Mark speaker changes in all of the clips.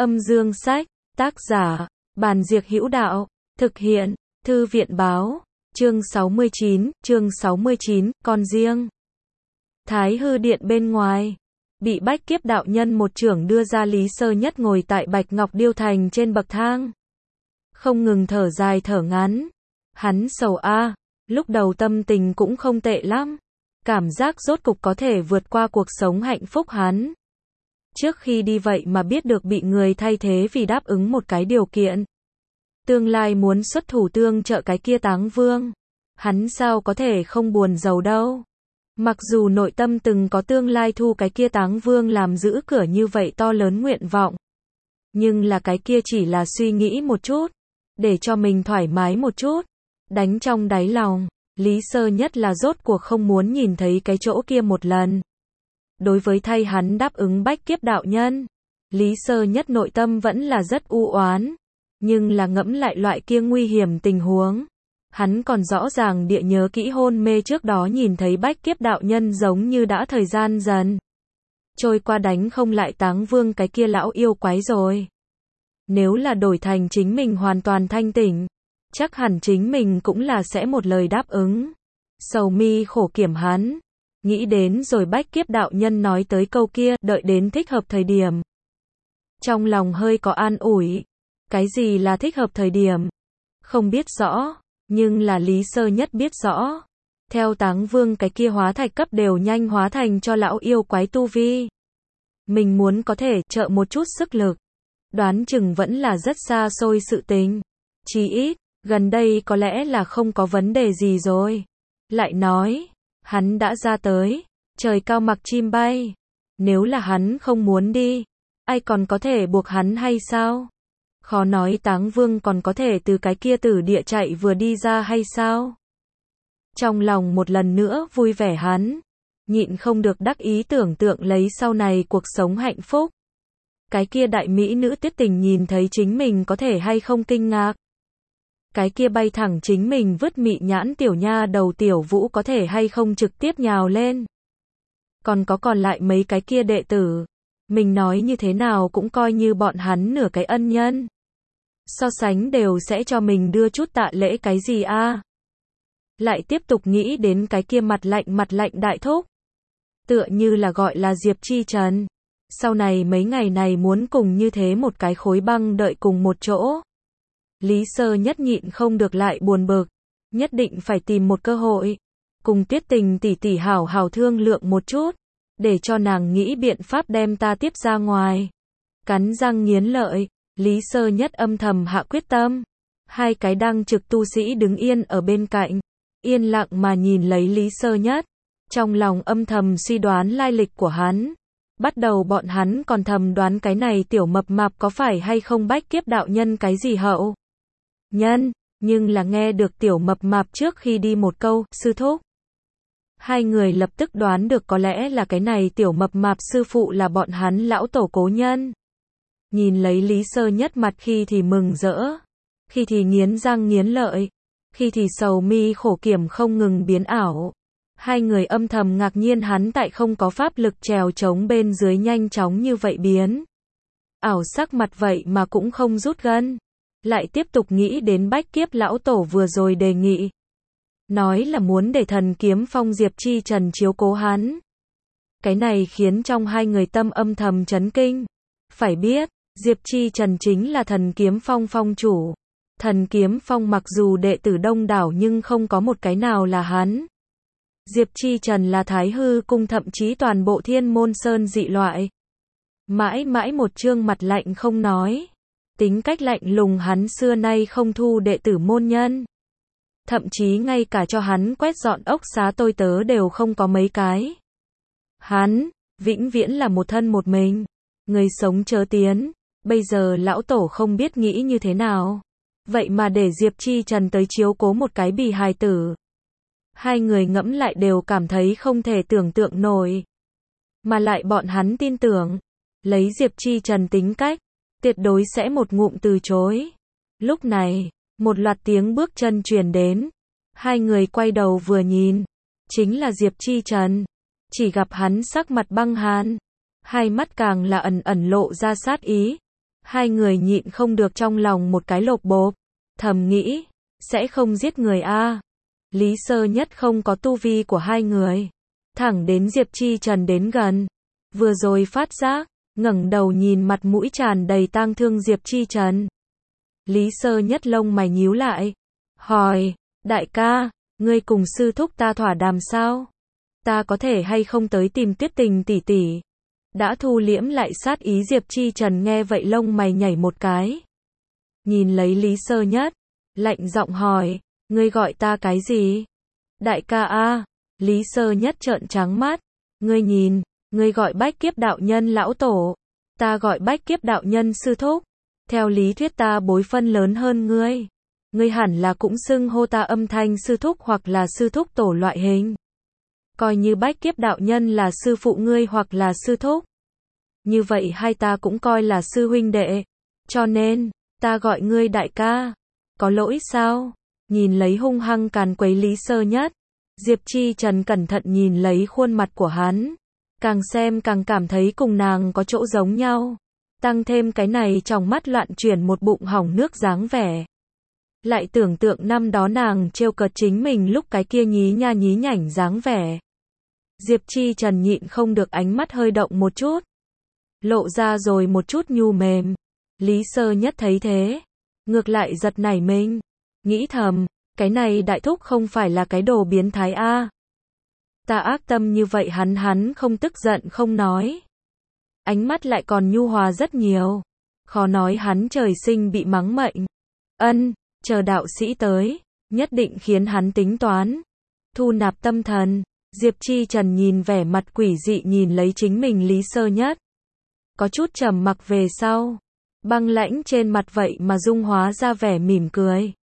Speaker 1: Âm dương sách, tác giả, Bàn Diệc Hữu Đạo, thực hiện, Thư viện báo, chương 69, con riêng. Thái hư điện bên ngoài, bị Bách Kiếp đạo nhân một chưởng đưa ra, Lý Sơ Nhất ngồi tại Bạch Ngọc Điêu Thành trên bậc thang. Không ngừng thở dài thở ngắn. Hắn sầu a, lúc đầu tâm tình cũng không tệ lắm. Cảm giác rốt cục có thể vượt qua cuộc sống hạnh phúc hắn. Trước khi đi vậy mà biết được bị người thay thế vì đáp ứng một cái điều kiện. Tương lai muốn xuất thủ tương trợ cái kia Táng Vương. Hắn sao có thể không buồn rầu đâu. Mặc dù nội tâm từng có tương lai thu cái kia Táng Vương làm giữ cửa như vậy to lớn nguyện vọng. Nhưng là cái kia chỉ là suy nghĩ một chút. Để cho mình thoải mái một chút. Đánh trong đáy lòng. Lý Sơ Nhất là rốt cuộc không muốn nhìn thấy cái chỗ kia một lần. Đối với thay hắn đáp ứng Bách Kiếp đạo nhân, Lý Sơ Nhất nội tâm vẫn là rất u oán. Nhưng là ngẫm lại loại kia nguy hiểm tình huống. Hắn còn rõ ràng địa nhớ kỹ hôn mê trước đó nhìn thấy Bách Kiếp đạo nhân giống như đã thời gian dần trôi qua đánh không lại Táng Vương cái kia lão yêu quái rồi. Nếu là đổi thành chính mình hoàn toàn thanh tỉnh, chắc hẳn chính mình cũng là sẽ một lời đáp ứng. Sầu mi khổ kiểm hắn. Nghĩ đến rồi Bách Kiếp đạo nhân nói tới câu kia, đợi đến thích hợp thời điểm. Trong lòng hơi có an ủi. Cái gì là thích hợp thời điểm? Không biết rõ, nhưng là Lý Sơ Nhất biết rõ. Theo Táng Vương cái kia hóa thạch cấp đều nhanh hóa thành cho lão yêu quái tu vi. Mình muốn có thể trợ một chút sức lực. Đoán chừng vẫn là rất xa xôi sự tình. Chí ít, gần đây có lẽ là không có vấn đề gì rồi. Lại nói, hắn đã ra tới, trời cao mặc chim bay. Nếu là hắn không muốn đi, ai còn có thể buộc hắn hay sao? Khó nói Táng Vương còn có thể từ cái kia tử địa chạy vừa đi ra hay sao? Trong lòng một lần nữa vui vẻ hắn, nhịn không được đắc ý tưởng tượng lấy sau này cuộc sống hạnh phúc. Cái kia đại mỹ nữ Tuyết Tình nhìn thấy chính mình có thể hay không kinh ngạc. Cái kia bay thẳng chính mình vứt mị nhãn tiểu nha đầu Tiểu Vũ có thể hay không trực tiếp nhào lên. Còn lại mấy cái kia đệ tử. Mình nói như thế nào cũng coi như bọn hắn nửa cái ân nhân. So sánh đều sẽ cho mình đưa chút tạ lễ cái gì a? Lại tiếp tục nghĩ đến cái kia mặt lạnh đại thúc. Tựa như là gọi là Diệp Chi Trần. Sau này mấy ngày này muốn cùng như thế một cái khối băng đợi cùng một chỗ. Lý Sơ Nhất nhịn không được lại buồn bực. Nhất định phải tìm một cơ hội. Cùng Tuyết Tình tỷ tỷ hảo hảo thương lượng một chút. Để cho nàng nghĩ biện pháp đem ta tiếp ra ngoài. Cắn răng nghiến lợi, Lý Sơ Nhất âm thầm hạ quyết tâm. Hai cái đang trực tu sĩ đứng yên ở bên cạnh. Yên lặng mà nhìn lấy Lý Sơ Nhất. Trong lòng âm thầm suy đoán lai lịch của hắn. Bắt đầu bọn hắn còn thầm đoán cái này tiểu mập mạp có phải hay không Bách Kiếp đạo nhân cái gì hậu nhân. Nhưng là nghe được tiểu mập mạp trước khi đi một câu, sư thúc. Hai người lập tức đoán được có lẽ là cái này tiểu mập mạp sư phụ là bọn hắn lão tổ cố nhân. Nhìn lấy Lý Sơ Nhất mặt khi thì mừng rỡ, khi thì nghiến răng nghiến lợi, khi thì sầu mi khổ kiểm không ngừng biến ảo. Hai người âm thầm ngạc nhiên hắn tại không có pháp lực trèo trống bên dưới nhanh chóng như vậy biến. Ảo sắc mặt vậy mà cũng không rút gân. Lại tiếp tục nghĩ đến Bách Kiếp lão tổ vừa rồi đề nghị. Nói là muốn để Thần Kiếm Phong Diệp Chi Trần chiếu cố hắn. Cái này khiến trong hai người tâm âm thầm chấn kinh. Phải biết, Diệp Chi Trần chính là Thần Kiếm Phong phong chủ. Thần Kiếm Phong mặc dù đệ tử đông đảo nhưng không có một cái nào là hắn. Diệp Chi Trần là Thái hư cung thậm chí toàn bộ Thiên Môn Sơn dị loại. Mãi mãi một trương mặt lạnh không nói. Tính cách lạnh lùng hắn xưa nay không thu đệ tử môn nhân. Thậm chí ngay cả cho hắn quét dọn ốc xá tôi tớ đều không có mấy cái. Hắn, vĩnh viễn là một thân một mình. Người sống chớ tiến. Bây giờ lão tổ không biết nghĩ như thế nào. Vậy mà để Diệp Chi Trần tới chiếu cố một cái bì hài tử. Hai người ngẫm lại đều cảm thấy không thể tưởng tượng nổi. Mà lại bọn hắn tin tưởng. Lấy Diệp Chi Trần tính cách. Tuyệt đối sẽ một ngụm từ chối. Lúc này, một loạt tiếng bước chân truyền đến. Hai người quay đầu vừa nhìn. Chính là Diệp Chi Trần. Chỉ gặp hắn sắc mặt băng hàn. Hai mắt càng là ẩn ẩn lộ ra sát ý. Hai người nhịn không được trong lòng một cái lộp bộp, thầm nghĩ, sẽ không giết người a. Lý Sơ Nhất không có tu vi của hai người. Thẳng đến Diệp Chi Trần đến gần. Vừa rồi phát giác, ngẩng đầu nhìn mặt mũi tràn đầy tang thương Diệp Chi Trần. Lý Sơ Nhất lông mày nhíu lại. Hỏi, đại ca, ngươi cùng sư thúc ta thỏa đàm sao? Ta có thể hay không tới tìm Tuyết Tình tỷ tỷ? Đã thu liễm lại sát ý Diệp Chi Trần nghe vậy lông mày nhảy một cái. Nhìn lấy Lý Sơ Nhất, lạnh giọng hỏi, ngươi gọi ta cái gì? Đại ca a. Lý Sơ Nhất trợn trắng mắt. Ngươi nhìn, ngươi gọi Bách Kiếp đạo nhân lão tổ, ta gọi Bách Kiếp đạo nhân sư thúc. Theo lý thuyết ta bối phân lớn hơn ngươi. Ngươi hẳn là cũng xưng hô ta âm thanh sư thúc hoặc là sư thúc tổ loại hình. Coi như Bách Kiếp đạo nhân là sư phụ ngươi hoặc là sư thúc. Như vậy hai ta cũng coi là sư huynh đệ. Cho nên, ta gọi ngươi đại ca. Có lỗi sao? Nhìn lấy hung hăng càn quấy Lý Sơ Nhất. Diệp Chi Trần cẩn thận nhìn lấy khuôn mặt của hắn. Càng xem càng cảm thấy cùng nàng có chỗ giống nhau. Tăng thêm cái này trong mắt loạn chuyển một bụng hỏng nước dáng vẻ. Lại tưởng tượng năm đó nàng trêu cợt chính mình lúc cái kia nhí nha nhí nhảnh dáng vẻ. Diệp Chi Trần nhịn không được ánh mắt hơi động một chút. Lộ ra rồi một chút nhu mềm. Lý Sơ Nhất thấy thế. Ngược lại giật nảy mình. Nghĩ thầm, cái này đại thúc không phải là cái đồ biến thái a. Ta ác tâm như vậy hắn không tức giận không nói. Ánh mắt lại còn nhu hòa rất nhiều. Khó nói hắn trời sinh bị mắng mệnh. Chờ đạo sĩ tới, nhất định khiến hắn tính toán. Thu nạp tâm thần, Diệp Chi Trần nhìn vẻ mặt quỷ dị nhìn lấy chính mình Lý Sơ Nhất. Có chút trầm mặc về sau. Băng lãnh trên mặt vậy mà dung hóa ra vẻ mỉm cười.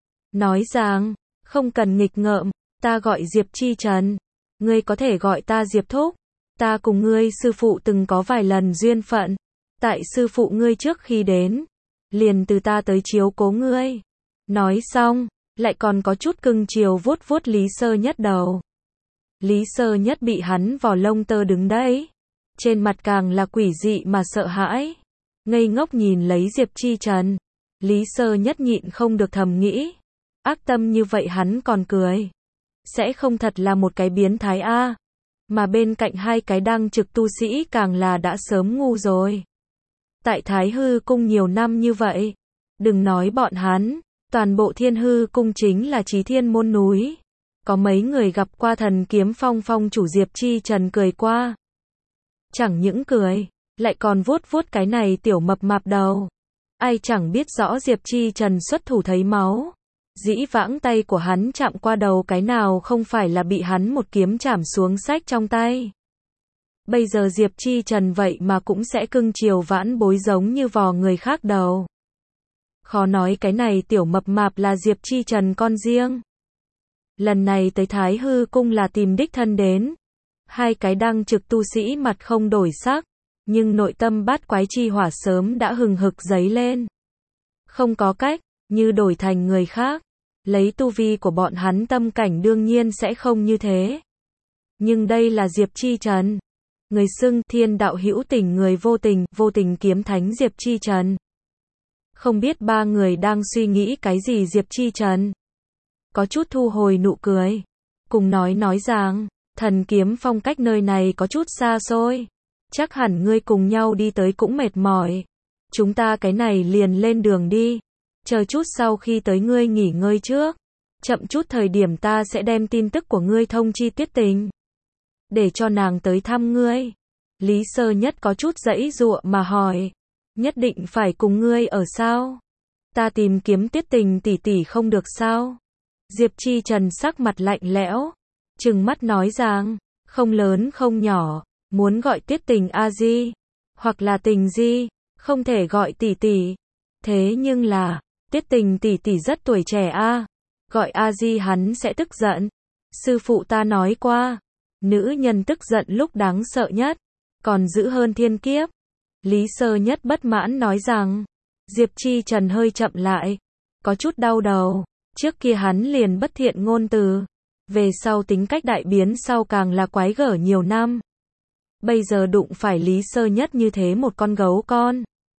Speaker 1: Nói rằng, không cần nghịch ngợm, ta gọi Diệp Chi Trần. Ngươi có thể gọi ta Diệp Thúc. Ta cùng ngươi sư phụ từng có vài lần duyên phận. Tại sư phụ ngươi trước khi đến, liền từ ta tới chiếu cố ngươi. Nói xong, lại còn có chút cưng chiều vuốt vuốt Lý Sơ Nhất đầu. Lý Sơ Nhất bị hắn vò lông tơ đứng đấy. Trên mặt càng là quỷ dị mà sợ hãi. Ngây ngốc nhìn lấy Diệp Chi Trần. Lý Sơ Nhất nhịn không được thầm nghĩ. Ác tâm như vậy hắn còn cười. Sẽ không thật là một cái biến thái a. Mà bên cạnh hai cái đang trực tu sĩ càng là đã sớm ngu rồi. Tại Thái Hư Cung nhiều năm như vậy. Đừng nói bọn hắn. Toàn bộ Thiên Hư Cung chính là Chí Thiên môn núi. Có mấy người gặp qua Thần Kiếm Phong phong chủ Diệp Chi Trần cười qua. Chẳng những cười, lại còn vuốt vuốt cái này tiểu mập mạp đầu. Ai chẳng biết rõ Diệp Chi Trần xuất thủ thấy máu. Dĩ vãng tay của hắn chạm qua đầu cái nào không phải là bị hắn một kiếm chảm xuống xách trong tay. Bây giờ Diệp Chi Trần vậy mà cũng sẽ cưng chiều vãn bối giống như vò người khác đầu. Khó nói cái này tiểu mập mạp là Diệp Chi Trần con riêng. Lần này tới Thái Hư Cung là tìm đích thân đến. Hai cái đăng trực tu sĩ mặt không đổi sắc, nhưng nội tâm bát quái chi hỏa sớm đã hừng hực dấy lên. Không có cách, như đổi thành người khác, lấy tu vi của bọn hắn tâm cảnh đương nhiên sẽ không như thế. Nhưng đây là Diệp Chi Trần. Người xưng thiên đạo hữu tình người vô tình kiếm thánh Diệp Chi Trần. Không biết ba người đang suy nghĩ cái gì Diệp Chi Trần. Có chút thu hồi nụ cười. Cùng nói rằng, Thần Kiếm Phong cách nơi này có chút xa xôi. Chắc hẳn ngươi cùng nhau đi tới cũng mệt mỏi. Chúng ta cái này liền lên đường đi. Chờ chút sau khi tới ngươi nghỉ ngơi trước. Chậm chút thời điểm ta sẽ đem tin tức của ngươi thông chi Tuyết Tình. Để cho nàng tới thăm ngươi. Lý Sơ Nhất có chút giãy giụa mà hỏi. Nhất định phải cùng ngươi ở sao? Ta tìm kiếm Tuyết Tình tỷ tỷ không được sao? Diệp Chi Trần sắc mặt lạnh lẽo. Trừng mắt nói rằng, không lớn không nhỏ, muốn gọi Tuyết Tình A-di, hoặc là Tình di, không thể gọi tỷ tỷ. Thế nhưng là, Tuyết Tình tỷ tỷ rất tuổi trẻ a, gọi A-di hắn sẽ tức giận. Sư phụ ta nói qua, nữ nhân tức giận lúc đáng sợ nhất, còn dữ hơn thiên kiếp. Lý Sơ Nhất bất mãn nói rằng, Diệp Chi Trần hơi chậm lại, có chút đau đầu. Trước kia hắn liền bất thiện ngôn từ, về sau tính cách đại biến sau càng là quái gở nhiều năm. Bây giờ đụng phải Lý Sơ Nhất như thế một con gấu con.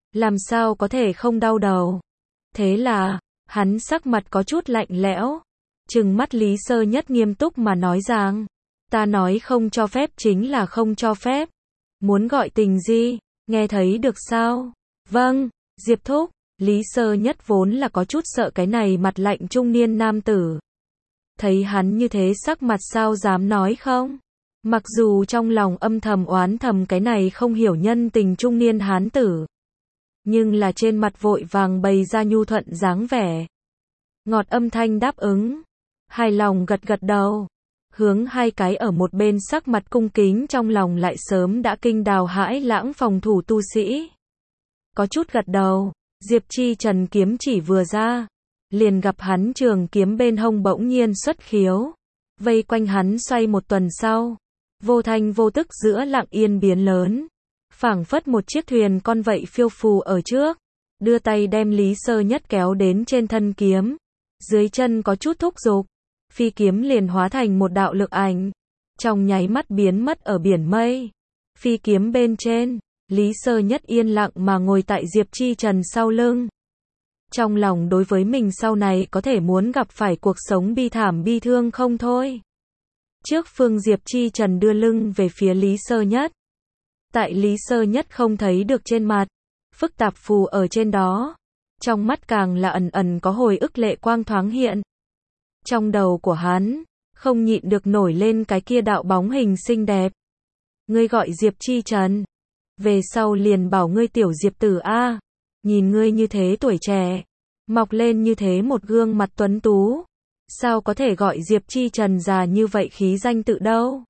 Speaker 1: Làm sao có thể không đau đầu. Thế là, hắn sắc mặt có chút lạnh lẽo, trừng mắt Lý Sơ Nhất nghiêm túc mà nói rằng, ta nói không cho phép chính là không cho phép. Muốn gọi tình gì, nghe thấy được sao? Vâng, Diệp thúc. Lý Sơ Nhất vốn là có chút sợ cái này mặt lạnh trung niên nam tử. Thấy hắn như thế sắc mặt sao dám nói không? Mặc dù trong lòng âm thầm oán thầm cái này không hiểu nhân tình trung niên hán tử, nhưng là trên mặt vội vàng bày ra nhu thuận dáng vẻ. Ngọt âm thanh đáp ứng, hài lòng gật gật đầu, hướng hai cái ở một bên sắc mặt cung kính trong lòng lại sớm đã kinh đào hãi lãng phòng thủ tu sĩ. Có chút gật đầu, Diệp Chi Trần kiếm chỉ vừa ra, liền gặp hắn trường kiếm bên hông bỗng nhiên xuất khiếu, vây quanh hắn xoay một tuần sau, vô thanh vô tức giữa lặng yên biến lớn, phảng phất một chiếc thuyền con vậy phiêu phù ở trước, đưa tay đem Lý Sơ Nhất kéo đến trên thân kiếm, dưới chân có chút thúc giục, phi kiếm liền hóa thành một đạo lực ảnh, trong nháy mắt biến mất ở biển mây. Phi kiếm bên trên, Lý Sơ Nhất yên lặng mà ngồi tại Diệp Chi Trần sau lưng. Trong lòng đối với mình sau này có thể muốn gặp phải cuộc sống bi thảm bi thương không thôi. Trước phương Diệp Chi Trần đưa lưng về phía Lý Sơ Nhất. Tại Lý Sơ Nhất không thấy được trên mặt, phức tạp phù ở trên đó. Trong mắt càng là ẩn ẩn có hồi ức lệ quang thoáng hiện. Trong đầu của hắn, không nhịn được nổi lên cái kia đạo bóng hình xinh đẹp. Ngươi gọi Diệp Chi Trần. Về sau liền bảo ngươi tiểu Diệp tử a, nhìn ngươi như thế tuổi trẻ, mọc lên như thế một gương mặt tuấn tú, sao có thể gọi Diệp Chi Trần già như vậy khí danh tự đâu?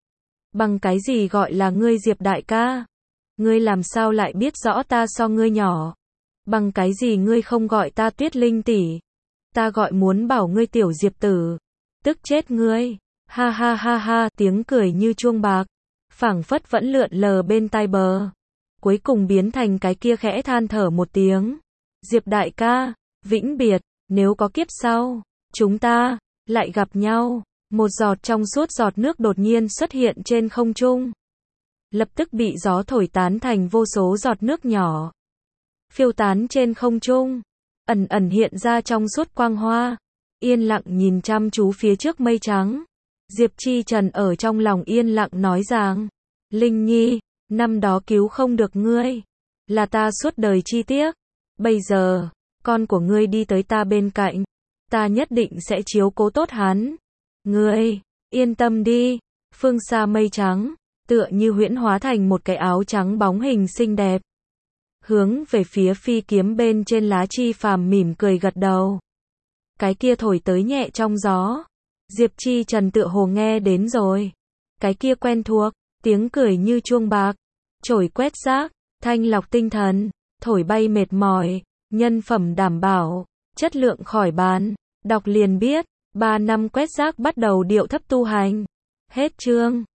Speaker 1: Bằng cái gì gọi là ngươi Diệp đại ca? Ngươi làm sao lại biết rõ ta so ngươi nhỏ? Bằng cái gì ngươi không gọi ta Tuyết Linh tỷ? Ta gọi muốn bảo ngươi tiểu Diệp tử, tức chết ngươi. Ha ha ha ha, tiếng cười như chuông bạc, phảng phất vẫn lượn lờ bên tai bờ, cuối cùng biến thành cái kia khẽ than thở một tiếng. Diệp đại ca, vĩnh biệt, nếu có kiếp sau, chúng ta lại gặp nhau. Một giọt trong suốt giọt nước đột nhiên xuất hiện trên không trung, lập tức bị gió thổi tán thành vô số giọt nước nhỏ, phiêu tán trên không trung, ẩn ẩn hiện ra trong suốt quang hoa, yên lặng nhìn chăm chú phía trước mây trắng. Diệp Chi Trần ở trong lòng yên lặng nói rằng, Linh Nhi, năm đó cứu không được ngươi, là ta suốt đời chi tiếc, bây giờ, con của ngươi đi tới ta bên cạnh, ta nhất định sẽ chiếu cố tốt hắn. Ngươi, yên tâm đi. Phương xa mây trắng, tựa như huyễn hóa thành một cái áo trắng bóng hình xinh đẹp. Hướng về phía phi kiếm bên trên lá chi phàm mỉm cười gật đầu. Cái kia thổi tới nhẹ trong gió. Diệp Chi Trần tựa hồ nghe đến rồi. Cái kia quen thuộc, tiếng cười như chuông bạc, trổi quét rác, thanh lọc tinh thần, thổi bay mệt mỏi, nhân phẩm đảm bảo, chất lượng khỏi bàn. Đọc liền biết, 3 năm quét rác bắt đầu điệu thấp tu hành. Hết chương.